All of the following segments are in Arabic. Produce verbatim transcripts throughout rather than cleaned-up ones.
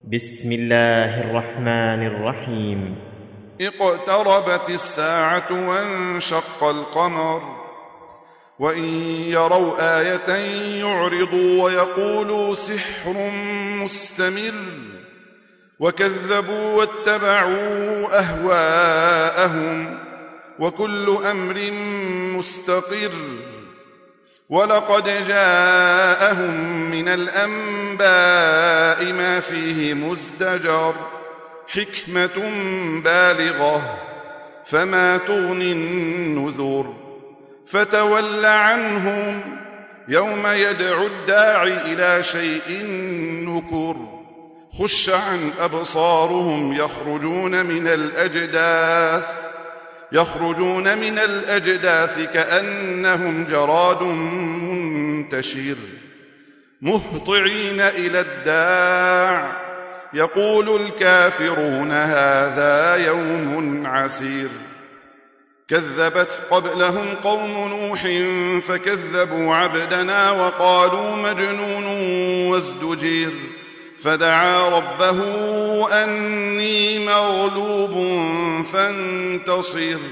بسم الله الرحمن الرحيم. اقتربت الساعة وانشق القمر وإن يروا آية يعرضوا ويقولوا سحر مستمر وكذبوا واتبعوا أهواءهم وكل أمر مستقر ولقد جاءهم من الأنباء ما فيه مزدجر حكمة بالغة فما تغني النذر فتول عنهم يوم يدعو الداعي إلى شيء نكر خش عن أبصارهم يخرجون من الأجداث يخرجون من الأجداث كأنهم جراد منتشر مهطعين إلى الداع يقول الكافرون هذا يوم عسير كذبت قبلهم قوم نوح فكذبوا عبدنا وقالوا مجنون وازدجر فدعا ربه أني مغلوب فانتصر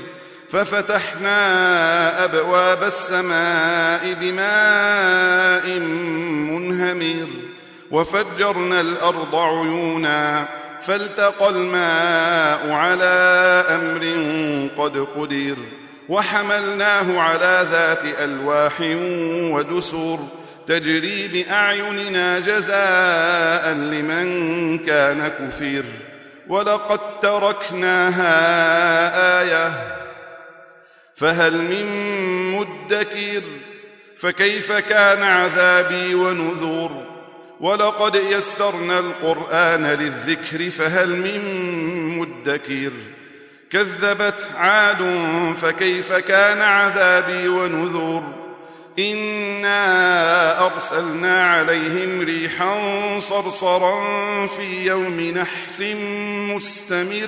ففتحنا أبواب السماء بماء منهمر وفجرنا الأرض عيونا فالتقى الماء على أمر قد قدر وحملناه على ذات ألواح ودسر تجري بأعيننا جزاء لمن كان كفر ولقد تركناها آية فهل من مدكر فكيف كان عذابي ونذر ولقد يسرنا القرآن للذكر فهل من مدكر كذبت عاد فكيف كان عذابي ونذر إنا أرسلنا عليهم ريحا صرصرا في يوم نحس مستمر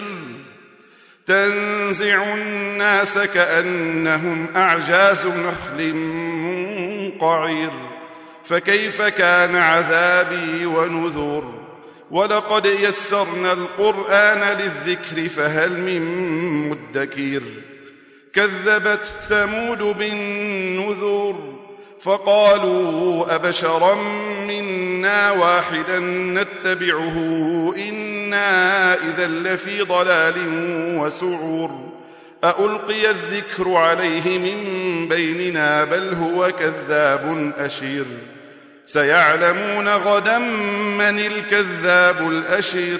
تنزع الناس كأنهم أعجاز نخل منقعر فكيف كان عذابي ونذر ولقد يسرنا القرآن للذكر فهل من مدكر كذبت ثمود بالنذر فقالوا أبشرا منا واحدا نتبعه إنا إذا لفي ضلال وسعور أألقي الذكر عليه من بيننا بل هو كذاب أشير سيعلمون غدا من الكذاب الأشير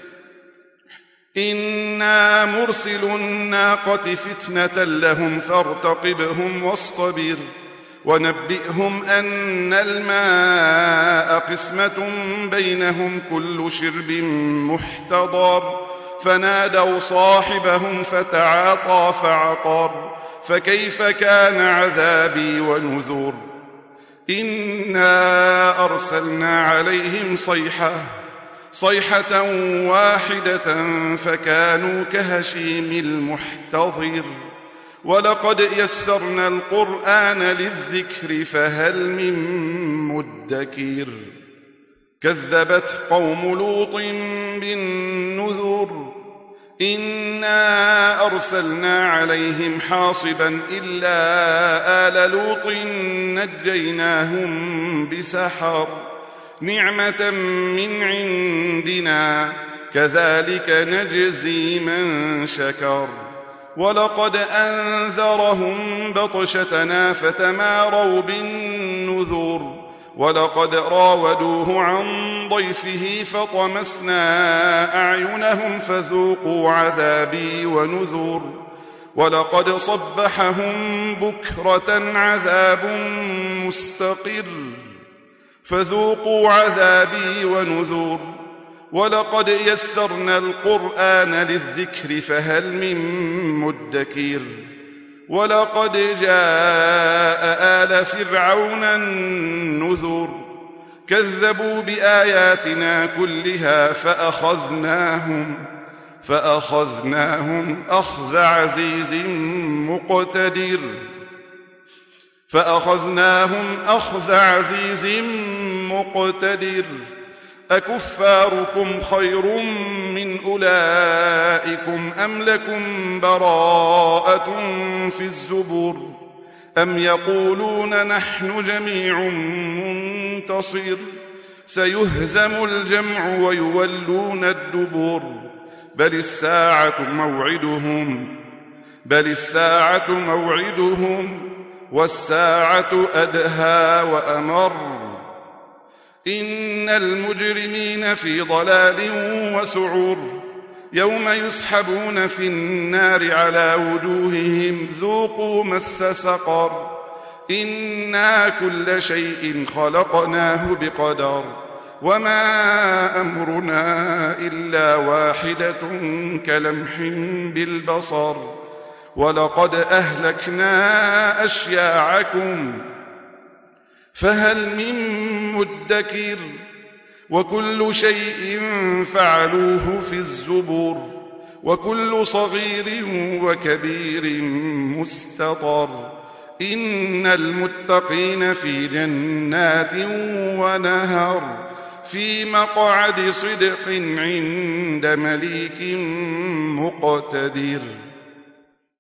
إنا مرسل الناقة فتنة لهم فارتقبهم واصطبر ونبئهم أن الماء قسمة بينهم كل شرب محتضر فنادوا صاحبهم فتعاطى فعقر فكيف كان عذابي ونذر إنا أرسلنا عليهم صيحة صيحة واحدة فكانوا كهشيم المحتضر ولقد يسرنا القرآن للذكر فهل من مدكر كذبت قوم لوط بالنذر إنا أرسلنا عليهم حاصبا إلا آل لوط نجيناهم بسحر نعمة من عندنا كذلك نجزي من شكر ولقد أنذرهم بطشتنا فتماروا بالنذر ولقد راودوه عن ضيفه فطمسنا أعينهم فذوقوا عذابي ونذر ولقد صبحهم بكرة عذاب مستقر فذوقوا عذابي ونذر ولقد يسرنا القرآن للذكر فهل من مدكر ولقد جاء آل فرعون النذر كذبوا بآياتنا كلها فأخذناهم فأخذناهم أخذ عزيز مقتدر فأخذناهم أخذ عزيز مقتدر أكفاركم خير من أولئكم أم لكم براءة في الزبر أم يقولون نحن جميع منتصر سيهزم الجمع ويولون الدبر بل الساعة موعدهم بل الساعة موعدهم والساعة أدهى وأمر إن المجرمين في ضلال وسعر يوم يسحبون في النار على وجوههم ذوقوا مس سقر إنا كل شيء خلقناه بقدر وما أمرنا إلا واحدة كلمح بالبصر ولقد أهلكنا أشياعكم فهل من مدكر وكل شيء فعلوه في الزبر وكل صغير وكبير مستطر إن المتقين في جنات ونهر في مقعد صدق عند مليك مقتدر.